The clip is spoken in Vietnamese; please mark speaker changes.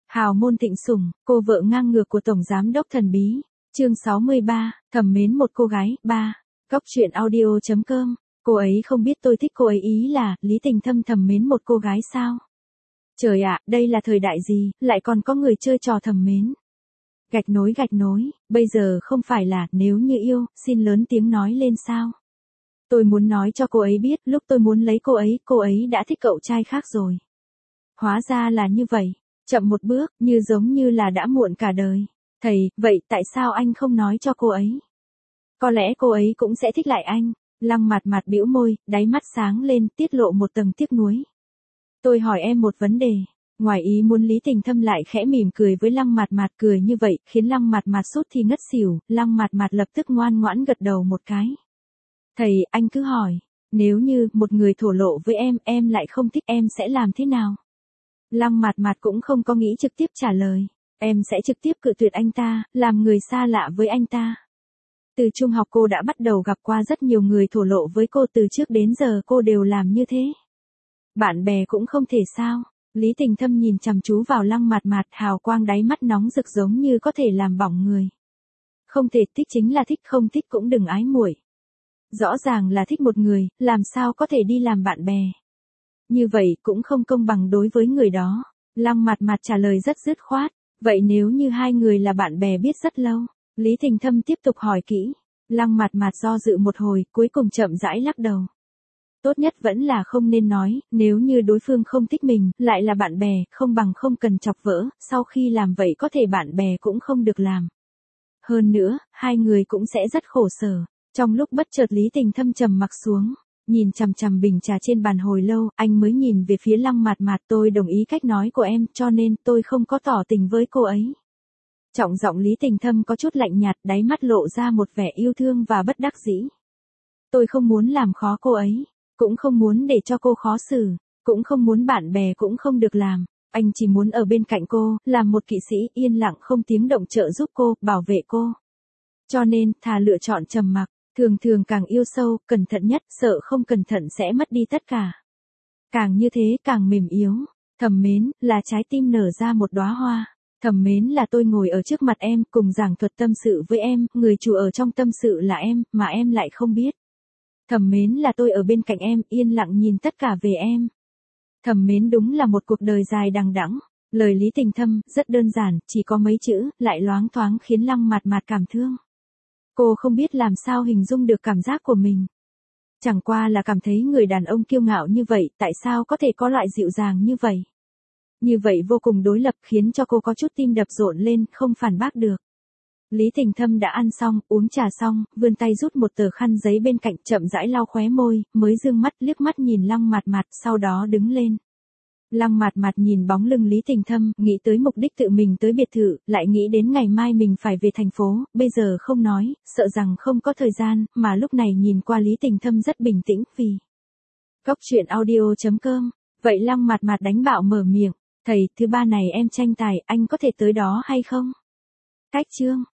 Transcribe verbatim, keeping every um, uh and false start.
Speaker 1: Hào môn thịnh sủng, cô vợ ngang ngược của Tổng Giám đốc thần bí. Chương sáu mươi ba, thầm mến một cô gái. Ba. Góc truyện audio chấm com. Cô ấy không biết tôi thích cô ấy, ý là Lý Tình Thâm thầm mến một cô gái sao? Trời ạ, đây là thời đại gì, lại còn có người chơi trò thầm mến. Gạch nối gạch nối, bây giờ không phải là nếu như yêu, xin lớn tiếng nói lên sao? Tôi muốn nói cho cô ấy biết, lúc tôi muốn lấy cô ấy, cô ấy đã thích cậu trai khác rồi. Hóa ra là như vậy, chậm một bước, như giống như là đã muộn cả đời. Thầy, vậy tại sao anh không nói cho cô ấy? Có lẽ cô ấy cũng sẽ thích lại anh. Lăng Mạt Mạt bĩu môi, đáy mắt sáng lên, tiết lộ một tầng tiếc nuối. Tôi hỏi em một vấn đề. Ngoài ý muốn, Lý Tình Thâm lại khẽ mỉm cười với Lăng Mạt Mạt, cười như vậy khiến Lăng Mạt Mạt sút thì ngất xỉu. Lăng Mạt Mạt lập tức ngoan ngoãn gật đầu một cái. Thầy, anh cứ hỏi, nếu như một người thổ lộ với em, em lại không thích, em sẽ làm thế nào? Lăng Mạt Mạt cũng không có nghĩ trực tiếp trả lời. Em sẽ trực tiếp cự tuyệt anh ta, làm người xa lạ với anh ta. Từ trung học cô đã bắt đầu gặp qua rất nhiều người thổ lộ với cô, từ trước đến giờ cô đều làm như thế. Bạn bè cũng không thể sao? Lý Tình Thâm nhìn chăm chú vào Lăng Mạt Mạt, hào quang đáy mắt nóng rực giống như có thể làm bỏng người. Không thể, thích chính là thích, không thích cũng đừng ái muội. Rõ ràng là thích một người, làm sao có thể đi làm bạn bè? Như vậy cũng không công bằng đối với người đó. Lăng Mạt Mạt trả lời rất dứt khoát. Vậy nếu như hai người là bạn bè biết rất lâu? Lý Tình Thâm tiếp tục hỏi kỹ. Lăng Mạt Mạt do dự một hồi, cuối cùng chậm rãi lắc đầu. Tốt nhất vẫn là không nên nói, nếu như đối phương không thích mình, lại là bạn bè, không bằng không cần chọc vỡ, sau khi làm vậy có thể bạn bè cũng không được làm. Hơn nữa, hai người cũng sẽ rất khổ sở. Trong lúc bất chợt Lý Tình Thâm trầm mặc xuống, nhìn chằm chằm bình trà trên bàn hồi lâu, anh mới nhìn về phía Lăng Mạt Mạt. Tôi đồng ý cách nói của em, cho nên tôi không có tỏ tình với cô ấy. Trọng giọng Lý Tình Thâm có chút lạnh nhạt, đáy mắt lộ ra một vẻ yêu thương và bất đắc dĩ. Tôi không muốn làm khó cô ấy, cũng không muốn để cho cô khó xử, cũng không muốn bạn bè cũng không được làm. Anh chỉ muốn ở bên cạnh cô, làm một kỵ sĩ yên lặng không tiếng động trợ giúp cô, bảo vệ cô. Cho nên, thà lựa chọn trầm mặc, thường thường càng yêu sâu, cẩn thận nhất, sợ không cẩn thận sẽ mất đi tất cả. Càng như thế càng mềm yếu. Thầm mến, là trái tim nở ra một đóa hoa. Thầm mến là tôi ngồi ở trước mặt em, cùng giảng thuật tâm sự với em, người chủ ở trong tâm sự là em, mà em lại không biết. Thầm mến là tôi ở bên cạnh em, yên lặng nhìn tất cả về em. Thầm mến đúng là một cuộc đời dài đằng đẵng. Lời Lý Tình Thâm, rất đơn giản, chỉ có mấy chữ, lại loáng thoáng khiến Lăng Mạt Mạt cảm thương. Cô không biết làm sao hình dung được cảm giác của mình. Chẳng qua là cảm thấy người đàn ông kiêu ngạo như vậy, tại sao có thể có loại dịu dàng như vậy? Như vậy vô cùng đối lập, khiến cho cô có chút tim đập rộn lên, không phản bác được. Lý Tình Thâm đã ăn xong, uống trà xong, vươn tay rút một tờ khăn giấy bên cạnh, chậm rãi lau khóe môi, mới dương mắt liếc mắt nhìn Lăng Mạt Mạt, sau đó đứng lên. Lăng Mạt Mạt nhìn bóng lưng Lý Tình Thâm, nghĩ tới mục đích tự mình tới biệt thự, lại nghĩ đến ngày mai mình phải về thành phố, bây giờ không nói, sợ rằng không có thời gian, mà lúc này nhìn qua Lý Tình Thâm rất bình tĩnh, vì Góc truyện audio chấm com. Vậy Lăng Mạt Mạt đánh bạo mở miệng. Thầy, thứ ba này em tranh tài, anh có thể tới đó hay không? Cách chương.